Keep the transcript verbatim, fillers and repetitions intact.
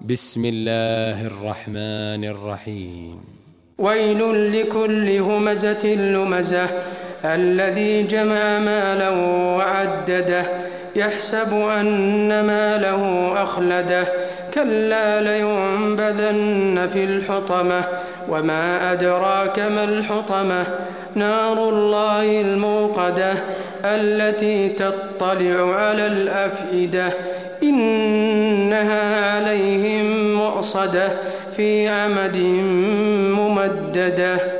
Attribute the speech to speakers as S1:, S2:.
S1: بسم الله الرحمن الرحيم.
S2: ويل لكل همزة لمزة الذي جمع مالا وعدده يحسب أن ماله أخلده كلا لينبذن في الحطمة وما أدراك ما الحطمة نار الله الموقدة التي تطلع على الأفئدة إنها عليهم مؤصدة في عمد ممددة.